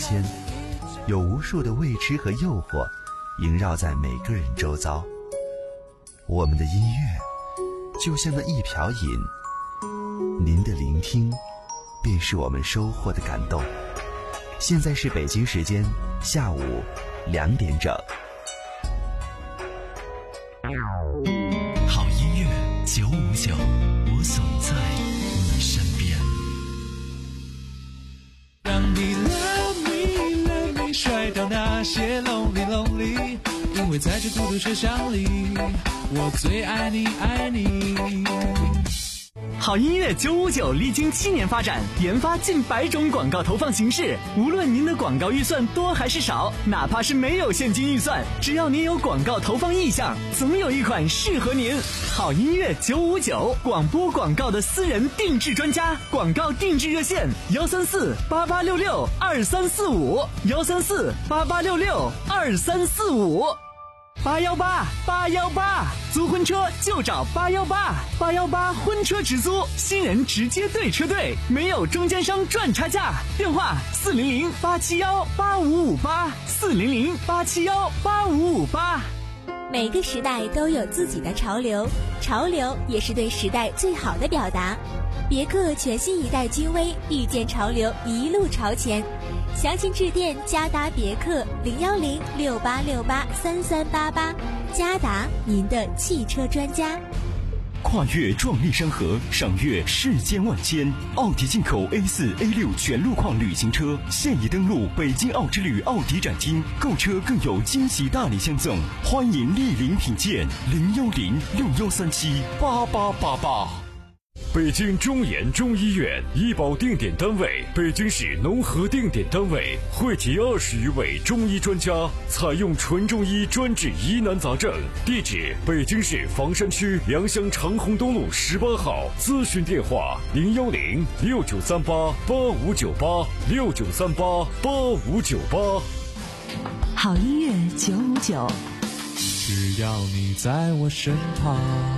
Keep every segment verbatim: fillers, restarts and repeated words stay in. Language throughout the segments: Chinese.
间，有无数的未知和诱惑萦绕在每个人周遭。我们的音乐就像那一瓢饮，您的聆听便是我们收获的感动。现在是北京时间下午两点整。 好音乐九五九，我总在你身边。 让你 love me love me 甩掉那些 lonely lonely， 因为在这孤独车厢里，我最爱你爱你。 好音乐九五九历经七年发展，研发近百种广告投放形式。无论您的广告预算多还是少，哪怕是没有现金预算，只要您有广告投放意向，总有一款适合您。好音乐九五九，广播广告的私人定制专家，广告定制热线幺三四八八六六二三四五幺三四八八六六二三四五。八幺八八幺八，租婚车就找八幺八，八幺八婚车直租，新人直接对车队，没有中间商赚差价。电话四零零八七幺八五五八，四零零八七幺八五五八。 每个时代都有自己的潮流，潮流也是对时代最好的表达。别克全新一代君威，遇见潮流，一路朝前。详情致电嘉达别克零幺零六八六八三三八八，嘉达您的汽车专家。 跨越壮丽山河，赏阅世间万千。奥迪进口 A 四 A 六 全路况旅行车现已登陆北京奥之旅奥迪展厅，购车更有惊喜大礼相赠，欢迎莅临品鉴。零幺零六幺三七八八八八。 北京中研中医院医保定点单位，北京市农合定点单位，汇集二十余位中医专家，采用纯中医专治疑难杂症。地址：北京市房山区良乡长虹东路十八号。咨询电话：零幺零六九三八八五九八六九三八八五九八。 好音乐九五九， 只要你在我身旁。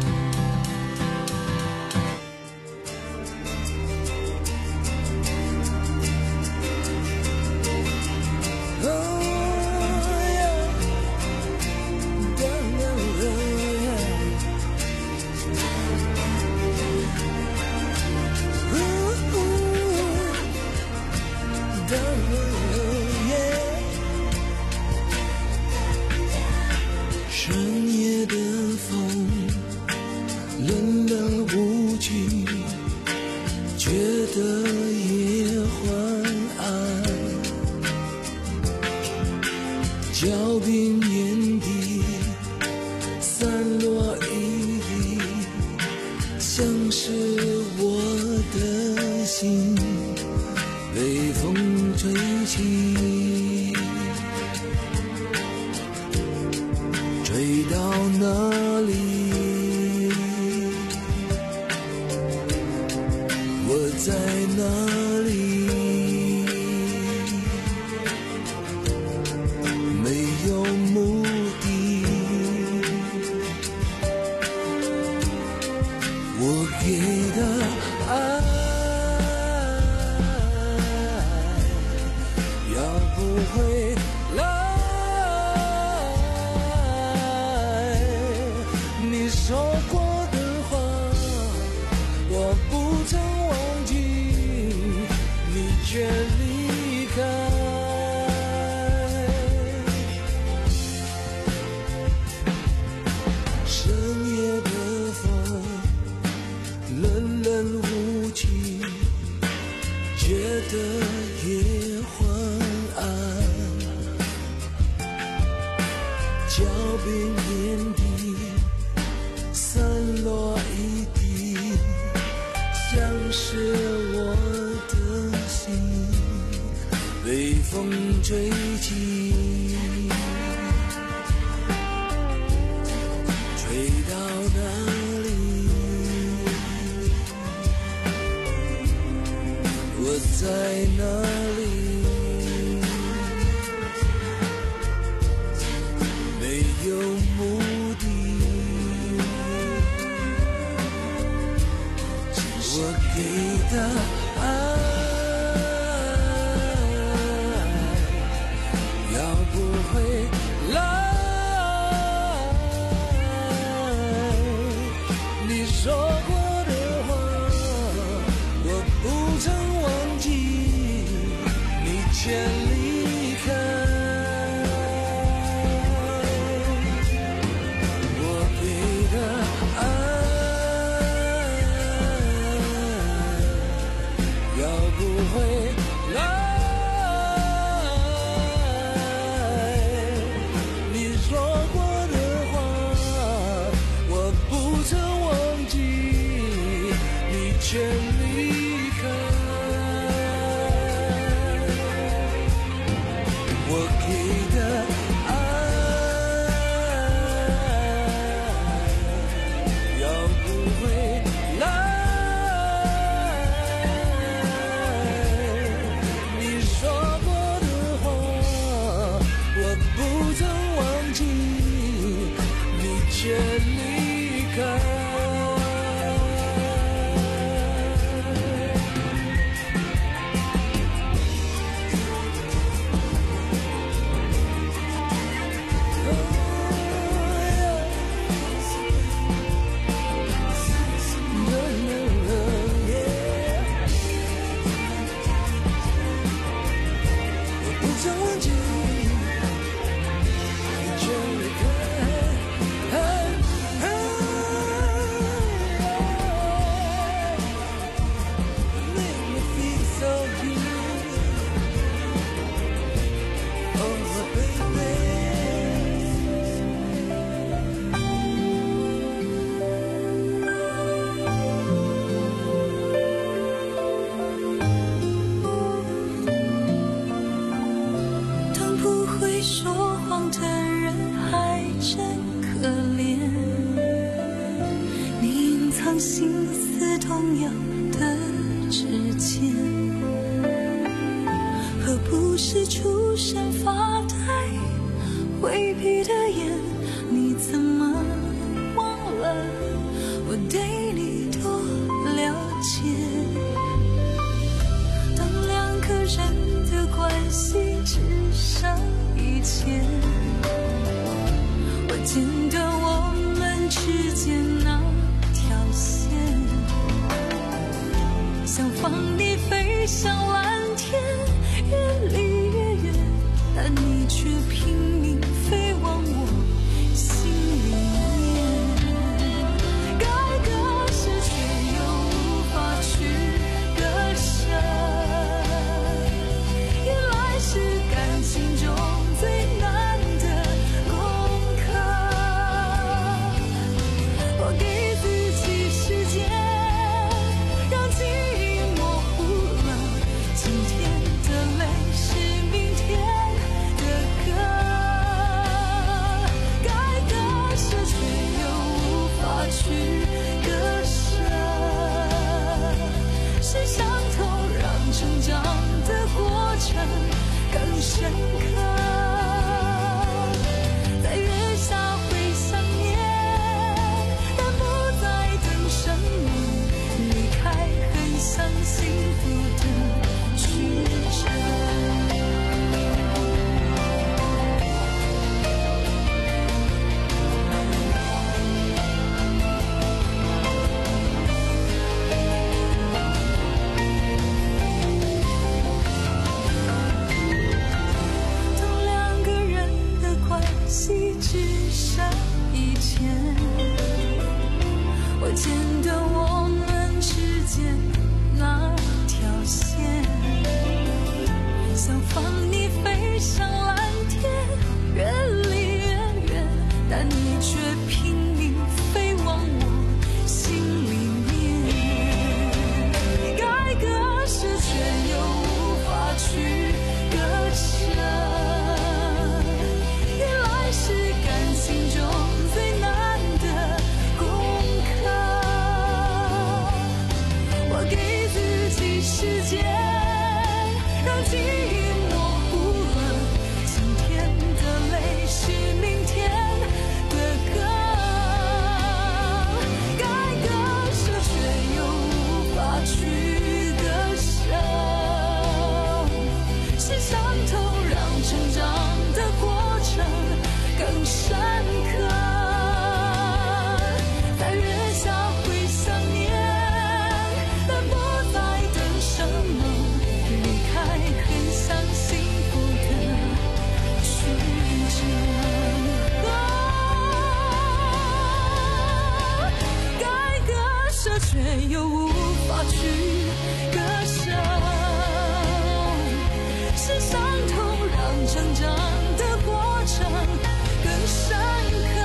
深夜的风冷冷无情，觉得夜昏暗，脚边眼底散落一地，像是我的心被风吹起，吹到哪里，我在哪里，没有目的，我给的爱要不回来，你说过的话我不曾忘记，你却离开。深夜的风冷冷无情，觉得夜昏暗，脚边眼底散落一地，像是我的心被风吹起，吹到哪里，我在哪里，没有目的，我给的爱记，你却离开。 心思动摇的指尖，何不是出神发呆回避的眼？你怎么忘了我对你多了解？当两个人的关系只剩以前，我剪断我们之间那想放你飞向蓝天，越离越远，但你却拼命飞往我心里面。该割舍却又无法去割舍，原来是感情中最难的功课。我给自己时间，让记忆今天的泪是明天的歌，该割舍却又无法去割舍，是伤痛让成长的过程更深刻。在月下会想念，但不再等什么，离开很像幸福的当两个人的关系只剩以前，我剪断我们之间那条线，想放你飞向蓝天，越离越远，但你却拼命飞往我心里面。该割舍却又无法去割舍，原来是感情中最难的功课。我给自己时间，让记忆模糊了今天的泪是明天的歌，该割舍却又无法去割舍，是伤痛让成长的过程更深刻。在月下会想念，但不再等什么，离开很像幸福的曲折。该割舍却又无法去割舍，是伤痛让成长的过程更深刻。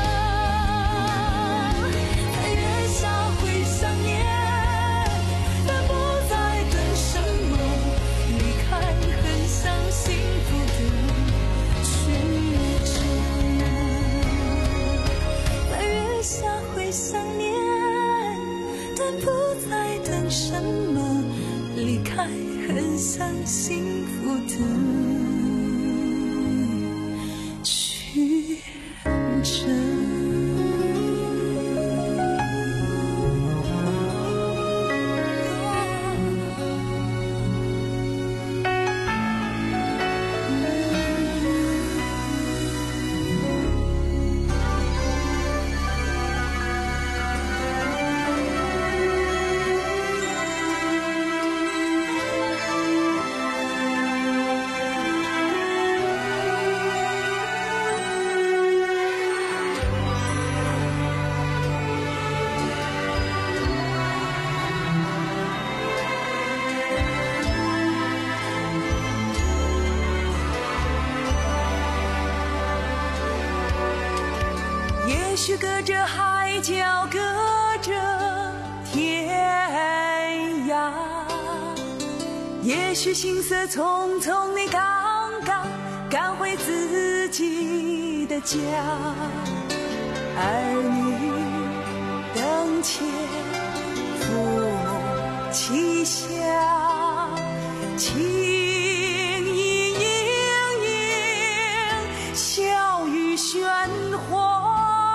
在月下会想念，但不再等什么，离开很像幸福的曲折。在月下会想念，但不再等什么，离开很像幸福的曲折。 许隔着海角，隔着天涯，也许行色匆匆，你刚刚赶回自己的家，儿女灯前，父母膝下，情意盈盈，笑语喧哗，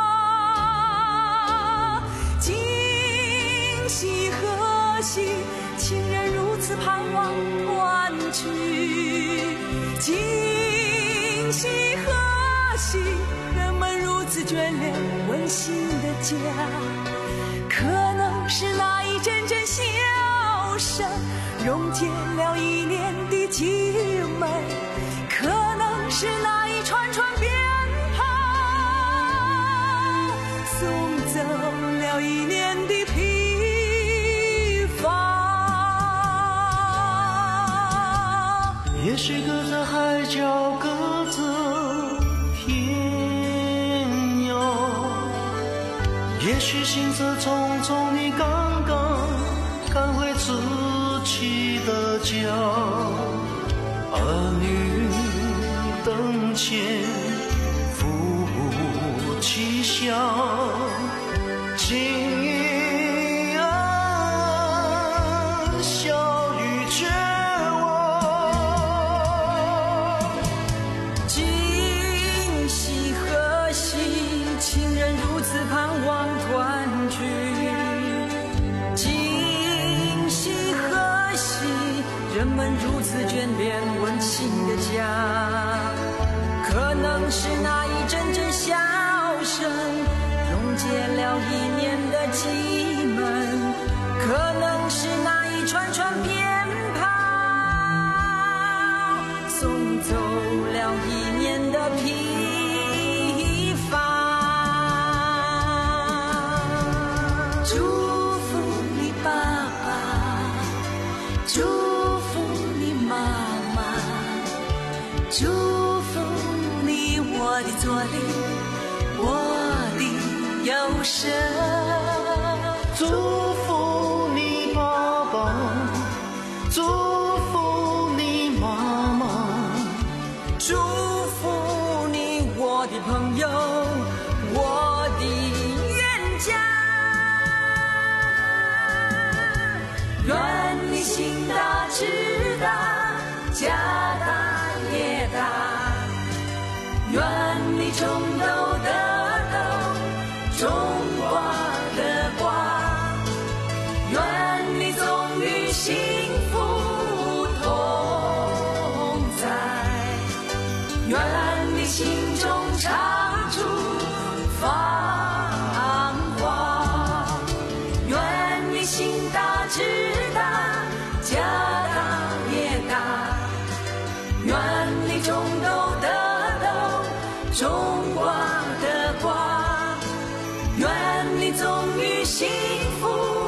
今夕何夕，情人如此盼望团聚，今夕何夕，人们如此眷恋温馨的家，可能是那一阵阵笑声溶解了一年的寂闷，可能是那一串串鞭炮送走了一年的疲乏。 也许隔着海角，隔着天涯，也许行色匆匆，你刚刚赶回自己的家，儿女灯前，父母膝下，情意啊，笑语绝望， 今夕何夕，情人如此盼望团聚，今夕何夕，人们如此眷恋温馨的家，可能是那一阵阵笑声溶解了一年的寂闷，可能是那一串串鞭炮送走了一年的疲乏。祝福你爸爸，祝福你妈妈，祝福你我的左邻，我的右舍， 祝福你爸爸，祝福你妈妈， 祝福你我的朋友，我的冤家，愿你心大志大，家大业大，愿你种豆得豆，种瓜得瓜，愿你总与幸福同在，愿你心中常驻繁华，愿你心大志大，家大业大，愿你种豆得豆，种瓜得瓜，愿你总与幸福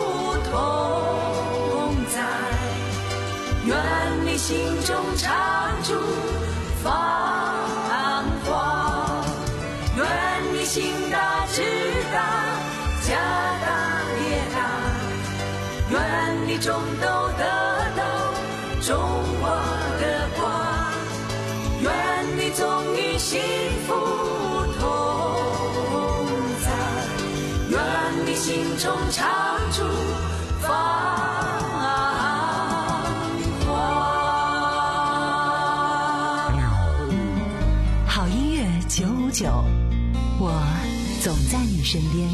同在，愿你心中常驻繁华，愿你心大志大，家大业大，愿你种豆得豆，种瓜得瓜，愿你总与幸福同在，愿你心中常驻繁华。 好音乐九五九，我总在你身边。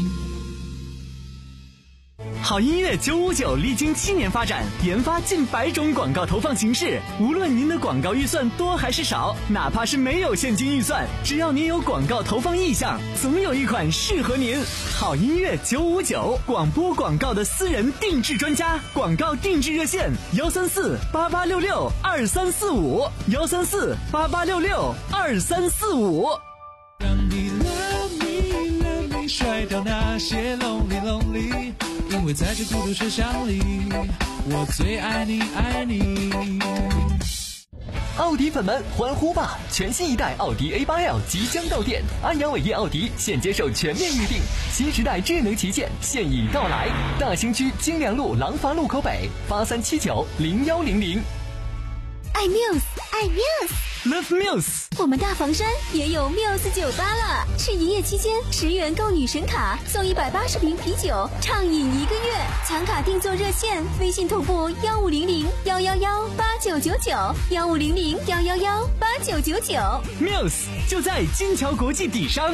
好音乐九五九历经七年发展，研发近百种广告投放形式。无论您的广告预算多还是少，哪怕是没有现金预算，只要您有广告投放意向，总有一款适合您。好音乐九五九，广播广告的私人定制专家，广告定制热线：幺三四八八六六二三四五，幺三四八八六六二三四五。 让你 love me love me 甩掉那些 lonely lonely， 因为在这孤独车厢里，我最爱你爱你。 奥迪粉们欢呼吧！全新一代奥迪 A 八 L 即将到店，安阳伟业奥迪现接受全面预定，新时代智能旗舰现已到来。大兴区金良路廊坊路口北，八三七九零幺零零。 爱 Muse， 爱 Muse，Love Muse。 我们大房山也有 Muse 酒吧了，是一夜期间十元购女神卡，送一百八十瓶啤酒，畅饮一个月。抢卡订座热线：微信同步幺五零零幺幺幺八九九九，幺五零零幺幺幺八九九九。 Muse 就在金桥国际底商。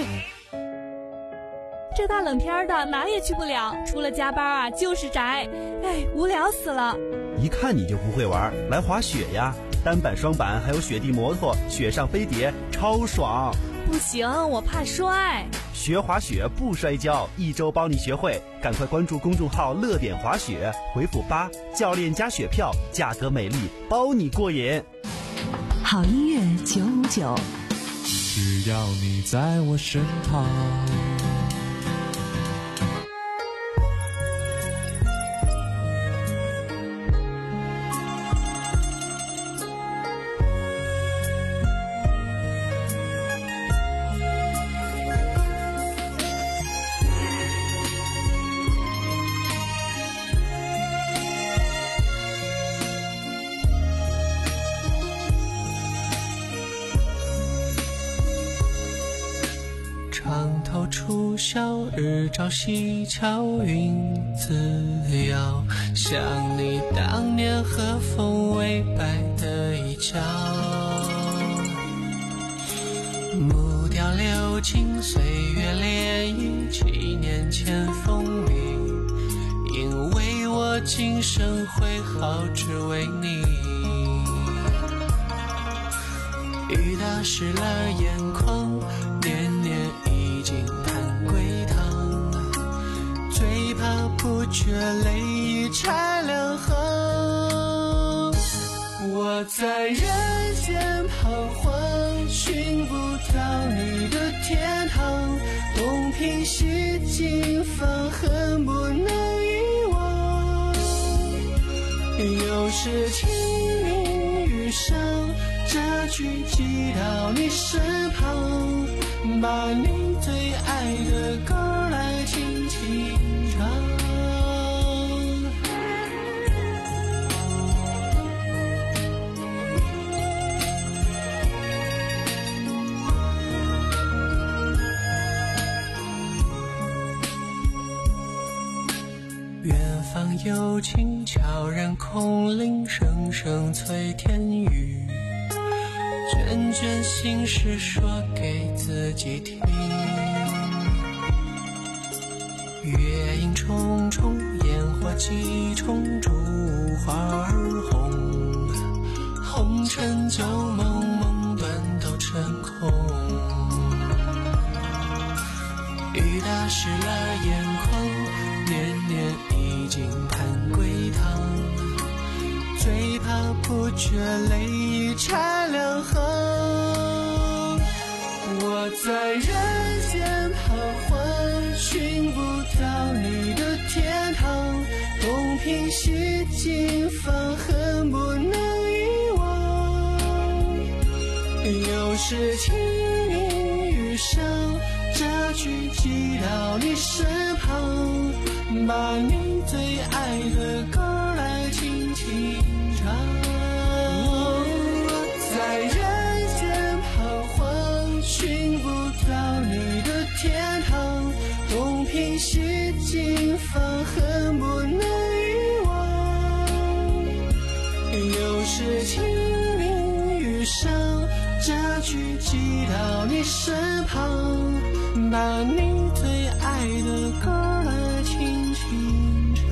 这大冷天的哪也去不了，除了加班啊就是宅，哎，无聊死了。 一看你就不会玩，来滑雪呀！单板、双板还有雪地摩托、雪上飞碟，超爽！ 不行，我怕摔。 学滑雪不摔跤，一周帮你学会。赶快关注公众号“乐点滑雪”，回复八，教练加雪票，价格美丽，包你过瘾。 好音乐九五九， 只要你在我身旁。长头初晓，日照西桥，云自遥，想你当年和风微摆的一角。木雕流金，岁月涟漪，七年前风雨，因为我今生会好，只为你。雨打湿了眼眶，年年已经盼归堂，最怕不觉泪已拆两行。我在人间彷徨，寻不到你的天堂，东拼西凑，放恨不能遗忘。有时清明雨上，这句寄到你身旁，把你最爱的歌来轻轻唱。远方有琴悄然空灵，声声催天雨，卷卷心事说给自己听。月影重重，烟火几重，烛花儿红，红尘旧梦，梦断都成空。雨打湿了眼眶，年年已经盼归堂，最怕不觉泪已拆两行。我在人间彷徨，寻不到你的天堂，东拼西凑，放恨不能遗忘。有时清明雨上，这句寄到你身旁，把你最爱的歌来轻轻唱。在人间彷徨，寻不到你的天堂，东拼西凑，放恨不能遗忘。有时清明雨上，这句寄到你身旁，把你最爱的歌来轻轻唱。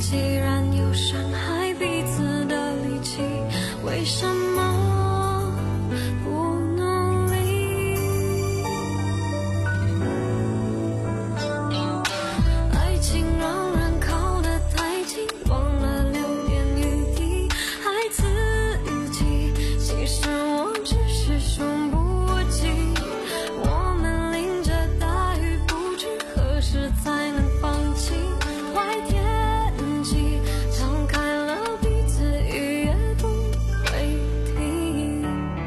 既然有伤害彼此的力气，为什么不努力？爱情让人靠得太近，忘了留点余地，孩子语气，其实我只是身不我己。我们淋着大雨，不知何时才能放晴。坏天气敞开了彼此，雨也不会停。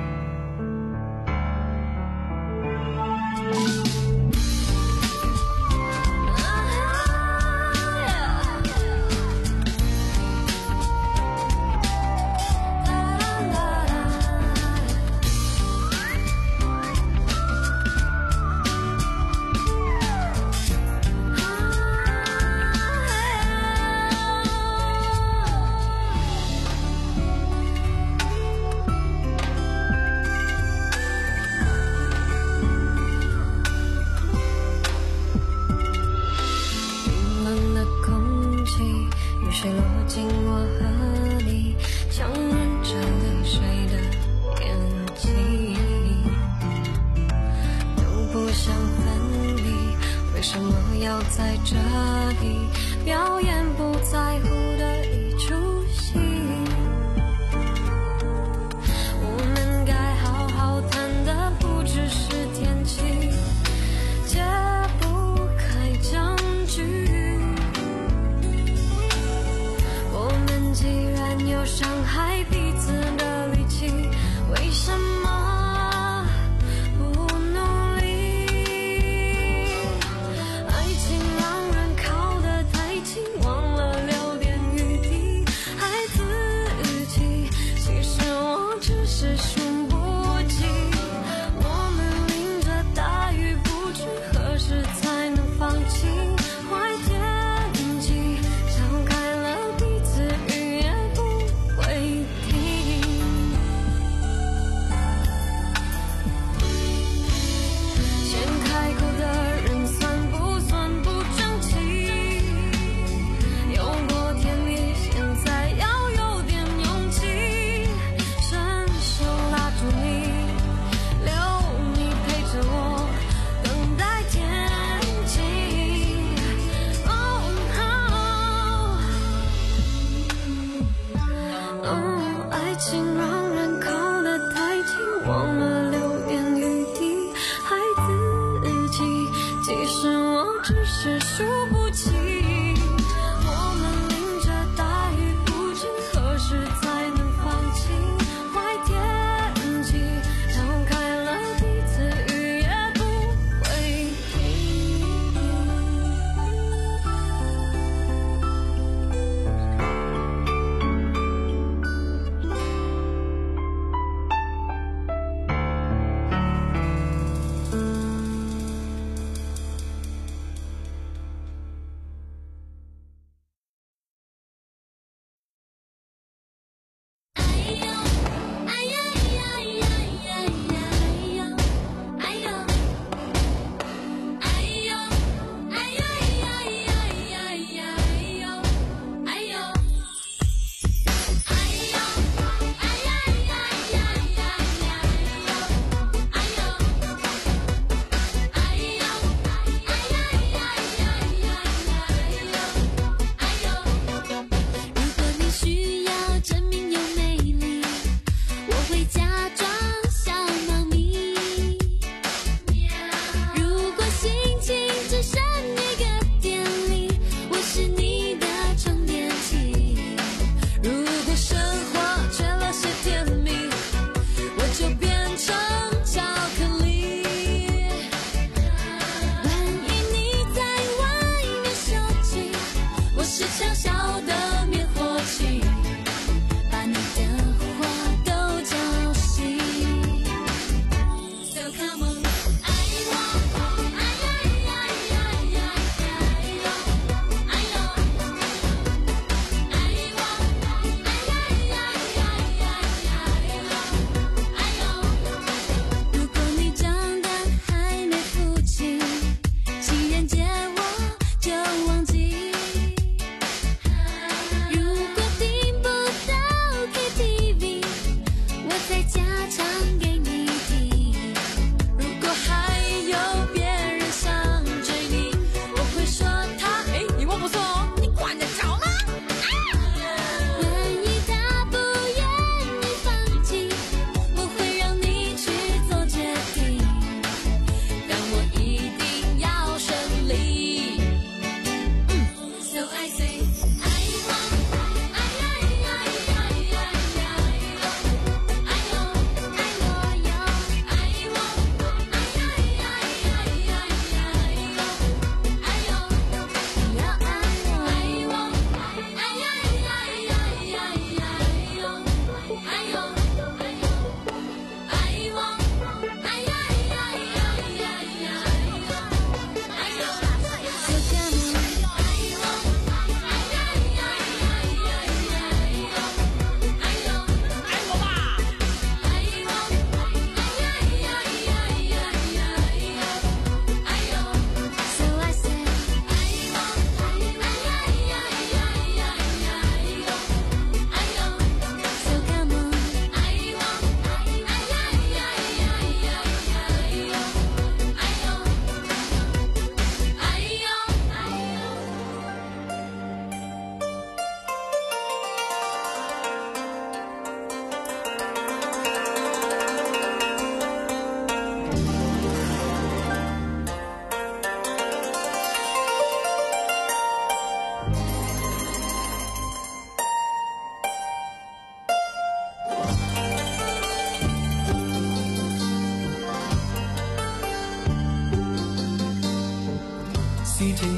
冰冷的空气，雨水落进我和你强忍着泪水的眼睛，都不想分离，为什么要在这里表演不在乎的一出戏？我们该好好谈的不只是天气，解不开僵局。我们既然有伤害彼此的力气，为什么不努力？爱情让人靠得太近，忘了留点余地，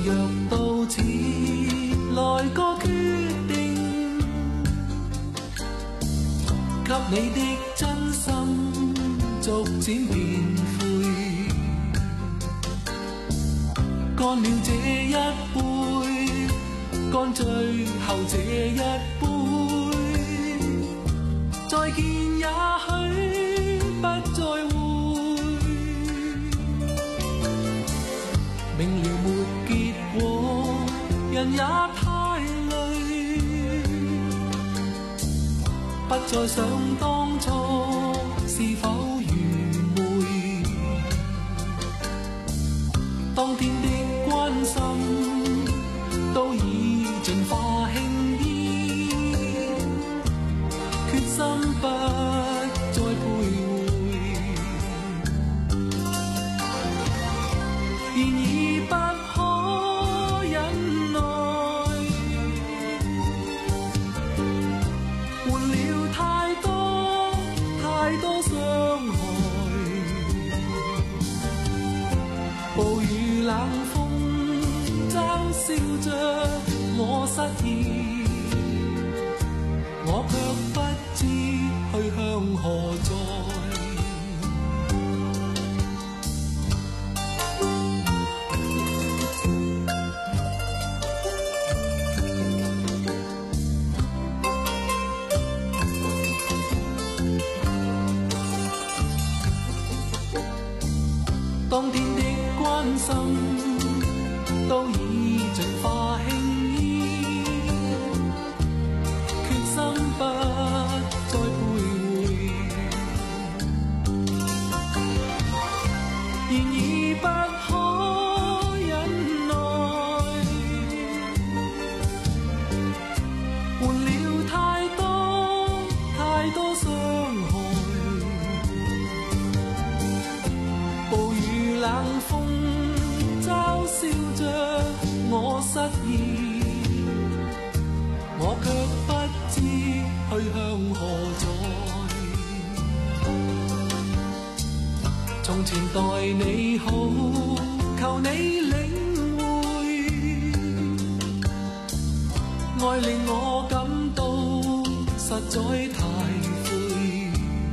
若到此來個決定，給你的真心逐漸變灰，乾了這一杯，乾最後這一杯，再見也許不再會，明了沒結果，人也太累，不再想當初是否愚昧，當天的關心都已盡化輕易，決心不再徘徊，然而不可忍耐，換了太多太多傷害，暴雨冷風嘲笑着我失意，我卻不知去向何在。當天的關心都已盡化輕易，決心不再徘徊，然而不可忍耐，換了太多太多傷害，暴雨冷風嘲笑着我失意，我卻不知去向何在。從前待你好，求你領會，愛令我感到實在太灰，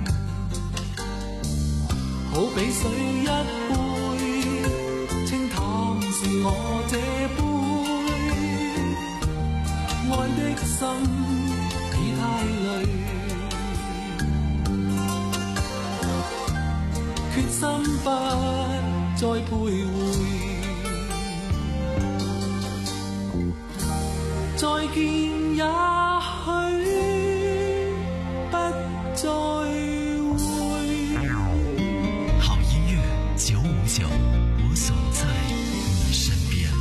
好比水一杯，清淡是我這杯，愛的心已太累，決心不再徘徊，再見也許不再會。 好音樂九五九，我總在你身邊。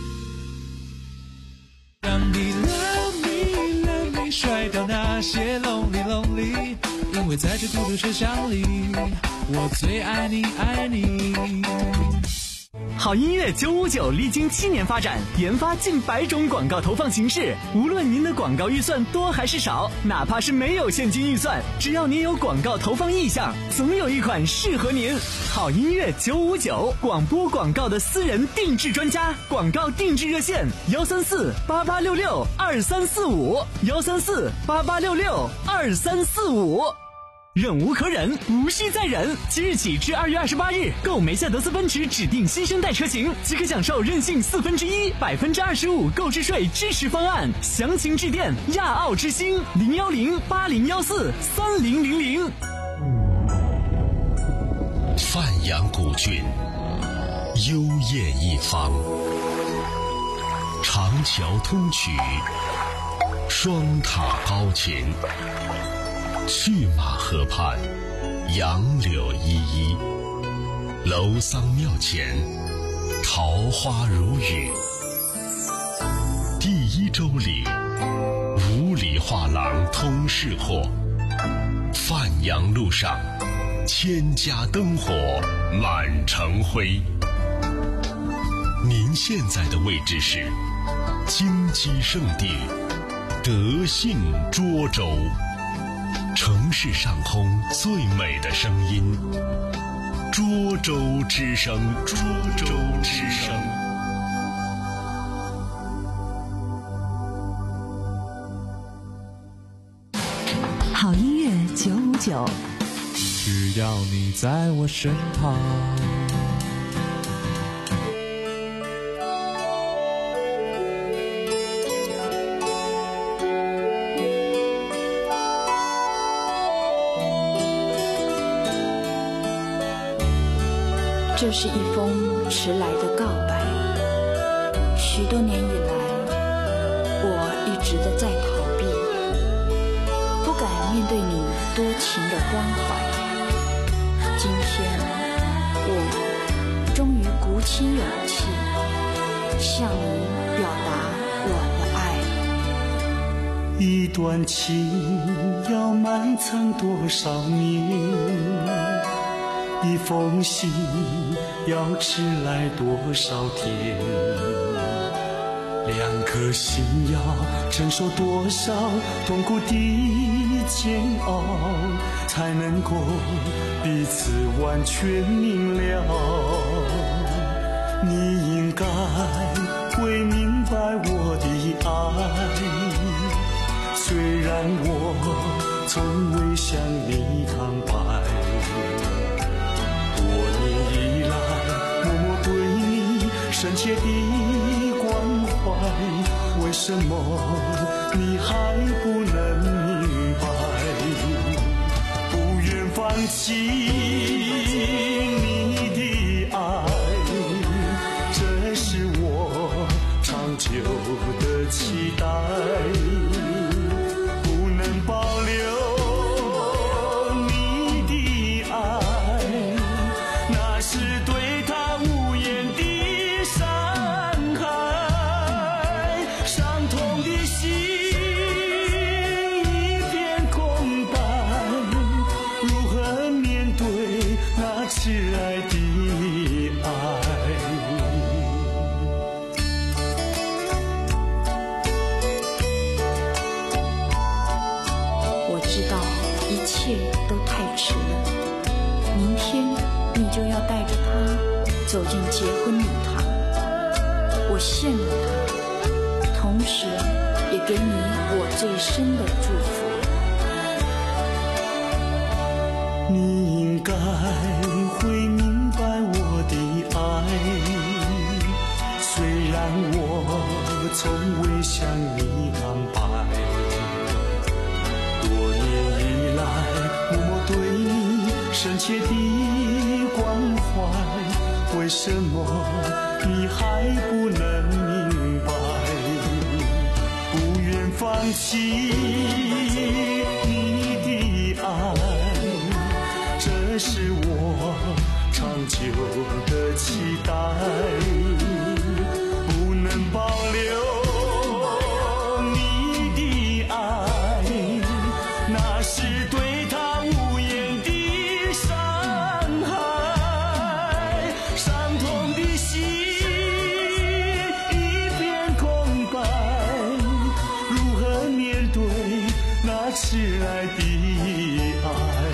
讓你 love me love me 甩掉那些 lonely lonely， 因為在這孤獨車廂裡，我最愛你愛你。 好音樂九五九歷經七年發展，研發近百種廣告投放形式。無論您的廣告預算多還是少，哪怕是沒有現金預算，只要您有廣告投放意向，總有一款適合您。好音樂九五九，廣播廣告的私人定制專家，廣告定制熱線：幺三四八八六六二三四五，幺三四八八六六二三四五。忍无可忍，无需再忍。即日起至二月二十八日，购梅赛德斯奔驰指定新生代车型，即可享受任性四分之一、百分之二十五购置税支持方案。详情致电亚奥之星零幺零八零幺四三零零零。 范阳古郡，幽艳一方，长桥通衢，双塔高琴。去马河畔，杨柳依依，楼桑庙前，桃花如雨。第一周里，五里画廊通市货。范阳路上，千家灯火满城辉。您现在的位置是金鸡圣地德信涿州。城市上空最美的声音，涿州之声，涿州之声。 好音乐九五九， 只要你在我身旁。 这是一封迟来的告白，许多年以来，我一直的在逃避，不敢面对你多情的关怀。今天，我终于鼓起勇气，向你表达我的爱。 一段情要埋藏多少年？一封信要迟来多少天？两颗心要承受多少痛苦的煎熬，才能够彼此完全明了？你应该会明白我的爱，虽然我从未向你坦白。深切的关怀，为什么你还不能明白？不愿放弃你的爱，这是我长久的期待。不能保留你的爱，那是对他无言的挚爱的爱。 我知道一切都太迟了，明天你就要带着他走进结婚礼堂，我献了他，同时也给你我最深的祝福。 你应该会明白我的爱，虽然我从未向你坦白。多年以来，默默对你深切的关怀，为什么你还不能明白？不愿放弃你的爱，这是我长久的期待。不能保留你的爱，那是对他无言的伤害。伤痛的心一片空白，如何面对那迟来的爱？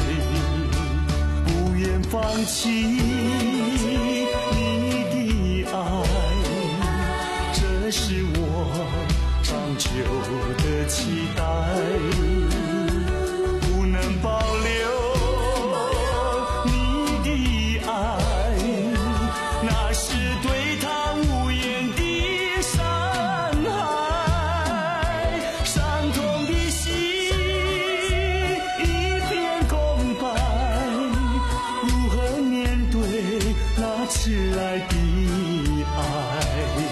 放弃你的爱，这是我长久的期待。不能保留你的爱，那是对他无言的伤害。伤痛的心一片空白，迟来的爱。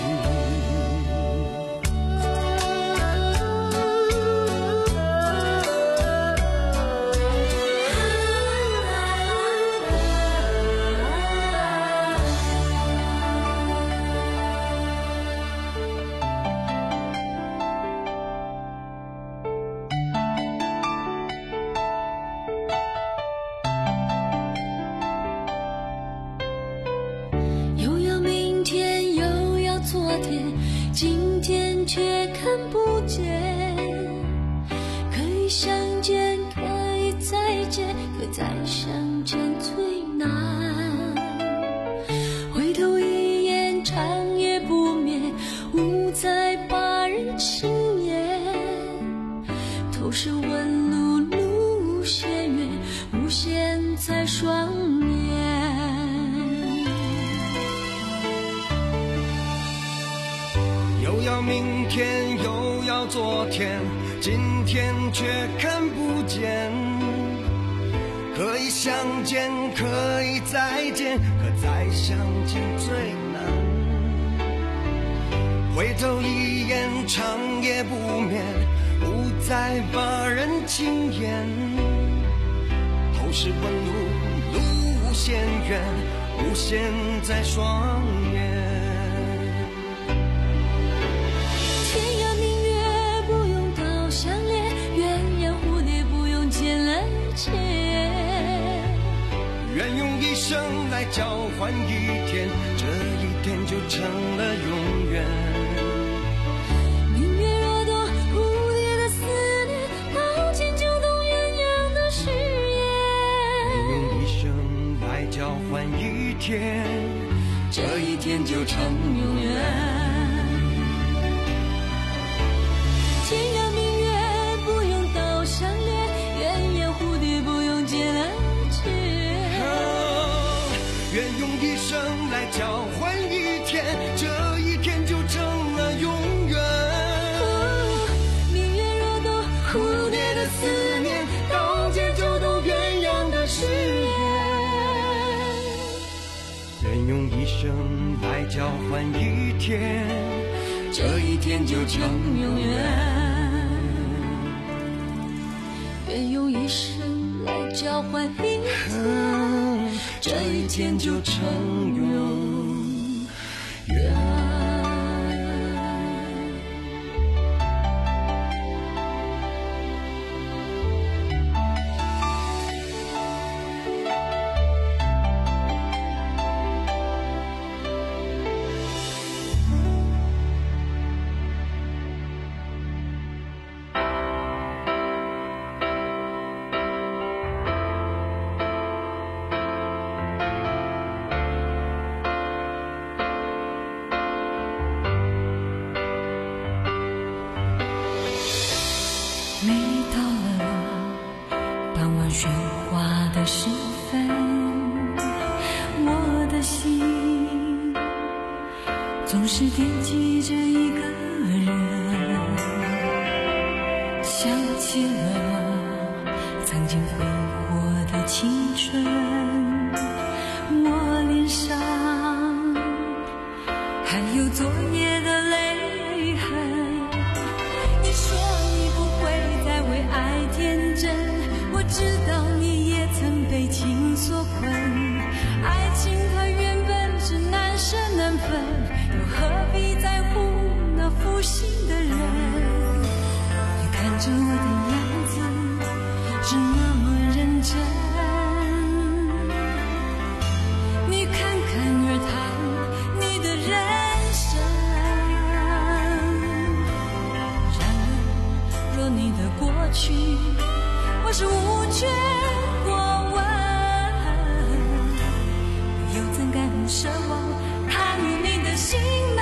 今天却看不见，可以相见，可以再见，可再相见最难。回头一眼，长夜不灭，无再把人轻言。头是问路，路又要明天又要昨天，今天却看不见。可以相见可以再见，可再相见最难。回头一眼长夜不眠，不再把人惊艳。头是问路，路无限远，无限在双眼。 天涯明月不用到相恋，鸳鸯蝴蝶不用见了结。 愿用一生来交换一天，这一天就成了永远。 明月若多，蝴蝶的思念，刀剑就懂鸳鸯的誓言。 愿用一生来交换一天， 这一天就成永远。天涯明月不用到相恋，鸳鸯蝴蝶不用结了结。 愿用一生来交换一天，这一天就成了永远。 明月若多，蝴蝶的思念，刀剑就懂鸳鸯的誓言。 愿用一生来交换一天， 这一天就成永远。愿用一生来交换一天，这一天就成永远。 每到了傍晚喧哗的时分，我的心总是惦记着一个人，想起了曾经挥霍的青春，我脸上还有昨夜的泪痕。你说你不会再为爱天真，我知道你也曾被情所困。爱情它原本是难舍难分，又何必在乎那负心的人？你看着我的样子是那么认真，你侃侃而谈你的人生。若你的过去我是无权过问，又怎敢奢望踏入你的心门？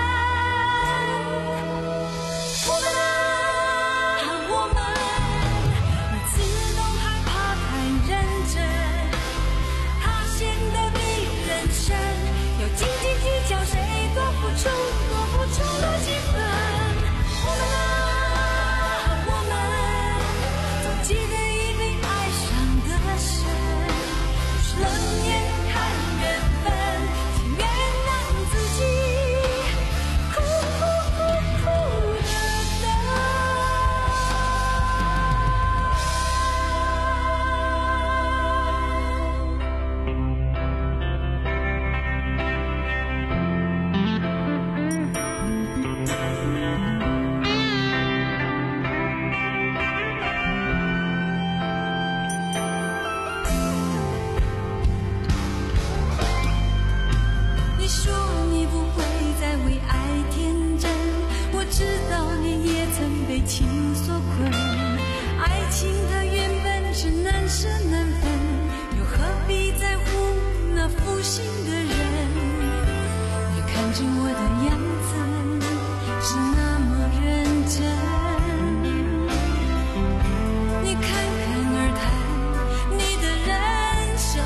我们啊，我们每次都害怕太认真，它显得比人生要斤斤计较，谁多付出多付出多几分。我们啊，记得已被爱上的深，就是冷眼看缘分，请原谅自己苦苦苦苦的你说你不会再为爱天真，我知道你也曾被情所困。爱情它原本是难舍难分，又何必在乎那负心的人？你看着我的样子是那么认真，你侃侃而谈你的人生。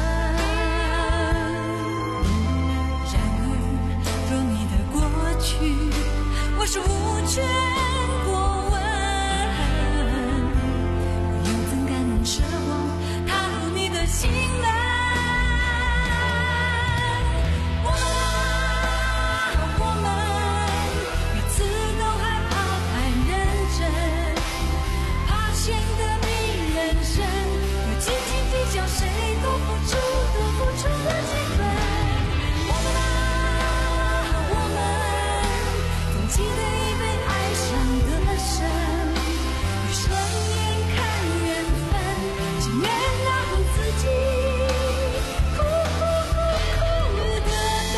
若你的过去我是全过问，我又怎敢奢望踏入你的心门？我们啊，我们每次都害怕太认真，怕显得迷人生，又斤斤计较谁都付出都付出了几分。我们啊，我们总记得一杯爱上的深，余生眼看缘分，情愿让自己苦苦苦苦的等。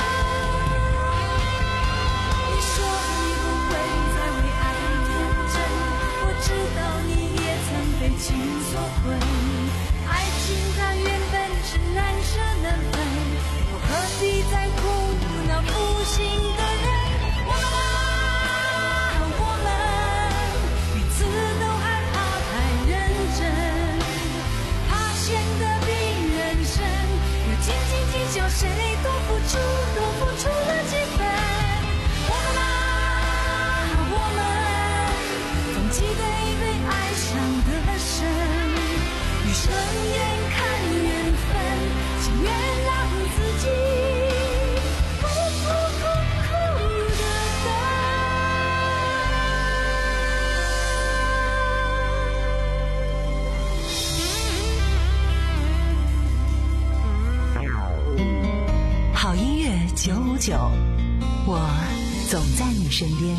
你说你不会再为爱天真，我知道你也曾被情所困，爱情它原本是难舍难分，我何必再苦恼负心的人？我们啊，我们每次都害怕太认真，怕显得比人深，又斤斤计较谁都付出都付出了几分。我们啊，我们总记得一杯爱上的深，余生眼看缘分，情愿让自己苦苦苦苦的等。 好音乐九五九，我总在你身边。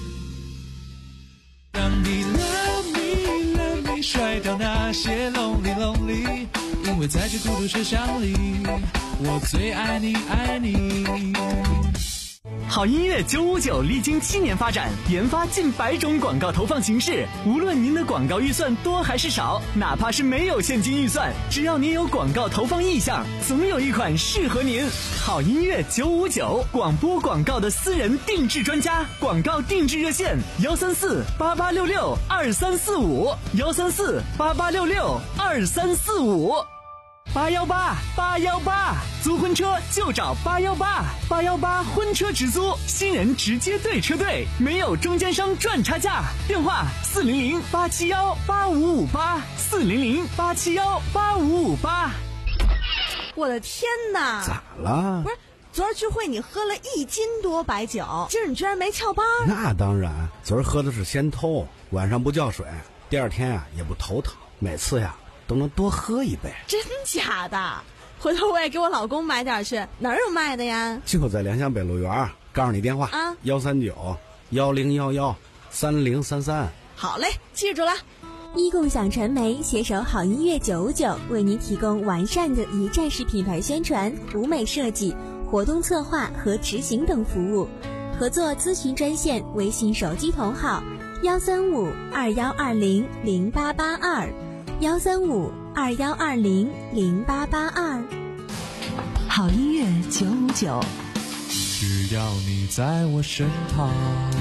让你 love me love me 甩掉那些 lonely lonely， 因为在这孤独车厢里，我最爱你爱你。 好音乐九五九历经七年发展，研发近百种广告投放形式。无论您的广告预算多还是少，哪怕是没有现金预算，只要您有广告投放意向，总有一款适合您。好音乐九五九，广播广告的私人定制专家，广告定制热线：幺三四八八六六二三四五，幺三四八八六六二三四五。八幺八八幺八，租婚车就找八幺八，八幺八婚车直租，新人直接对车队，没有中间商赚差价。电话四零零八七幺八五五八，四零零八七幺八五五八。 我的天哪！ 咋了？ 不是，昨儿聚会你喝了一斤多白酒，今儿你居然没翘班？ 那当然，昨儿喝的是仙偷，晚上不叫水，第二天啊也不头疼，每次呀都能多喝一杯。 真假的？回头我也给我老公买点去，哪儿有卖的呀？ 就在良乡北路园，告诉你电话啊， 幺三九幺零幺幺三零三三。 好嘞，记住了。 一共享传媒携手好音乐九五九，为您提供完善的一站式品牌宣传、舞美设计、活动策划和执行等服务。合作咨询专线：微信手机同号幺三五二幺二零零八八二。幺三五二幺二零零八八二。 好音乐九五九， 只要你在我身旁。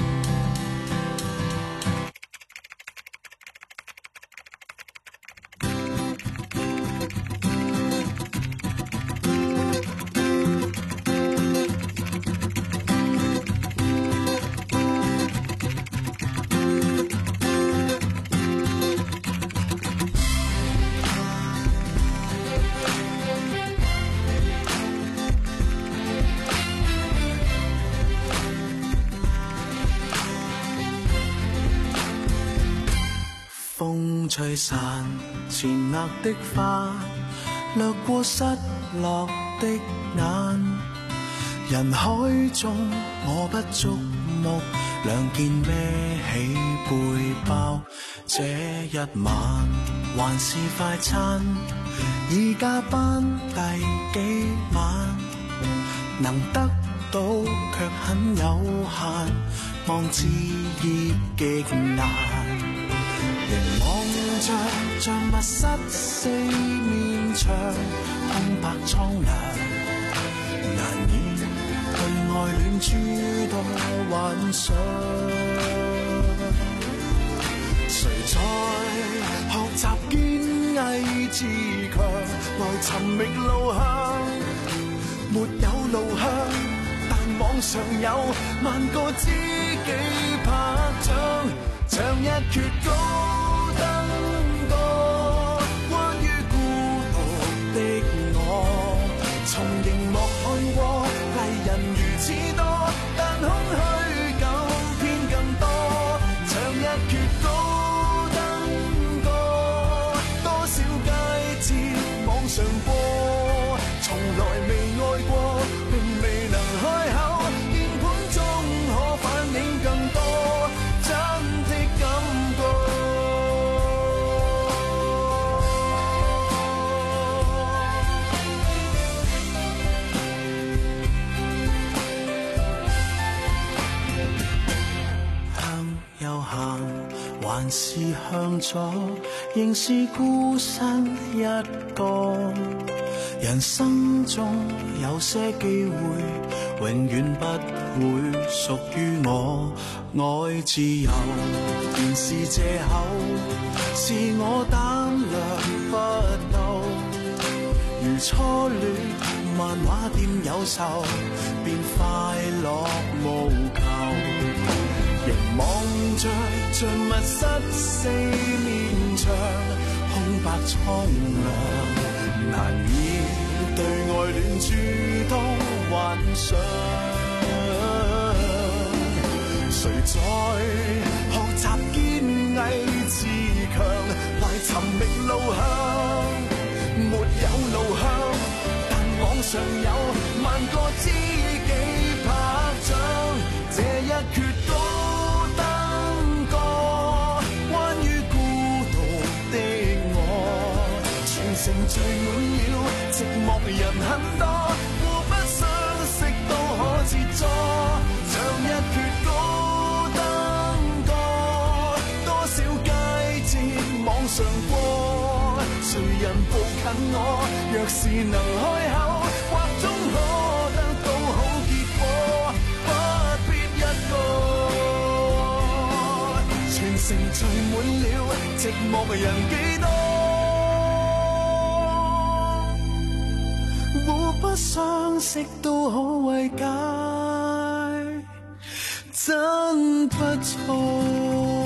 風吹散前額的花，掠過失落的眼。人海中我不觸目，兩肩孭起背包。這一晚還是快餐，已加班第幾晚，能得到卻很有限，望之已極難。凝望着像密室四面牆，空白蒼涼，難以對愛戀諸多幻想。誰在學習堅毅自強，來尋覓路向？沒有路向，但往網上有萬個知己拍掌，像一闕高登過。關於孤獨的我，從熒幕看過藝人如此多，但空虛感偏更多，像一闕高登過。多少佳節網上過，從來未愛過，並未能開口，鍵盤中可反映更多真的感覺。向右行還是向左，仍是孤身一個。人生中有些機會永遠不會屬於我，愛自由便是借口，是我膽量不夠。如初戀漫畫店有售，便快樂無求。凝望着像密室四面牆，空白蒼涼，難以對愛戀諸多幻想。誰在學習堅毅自強，來尋覓路向？沒有路向，但網上有萬個知己拍掌，這一闕高登過。關於孤獨的我，全城聚滿了寂寞人很多，互不相識都可自助，像一闕高登過。多少佳節網上過，誰人步近我？若是能開口，或終可得到好結果，不必一個。全城聚滿了寂寞人幾多？互不相識都可慰解，真不錯。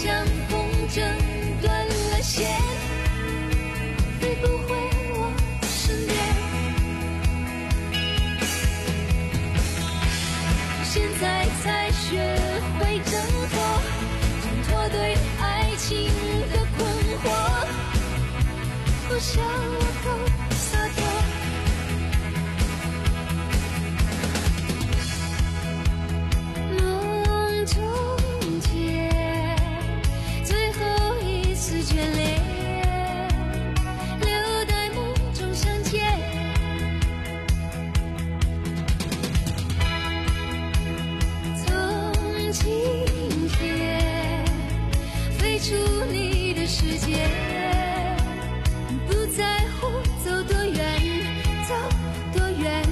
像风筝断了线，飞不回我身边。现在才学会挣脱，挣脱对爱情的困惑，不想我够洒脱。梦中间最后一次眷恋，留待梦中相见。从今天飞出你的世界，不在乎走多远，走多远。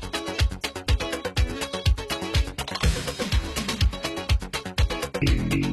Thank you.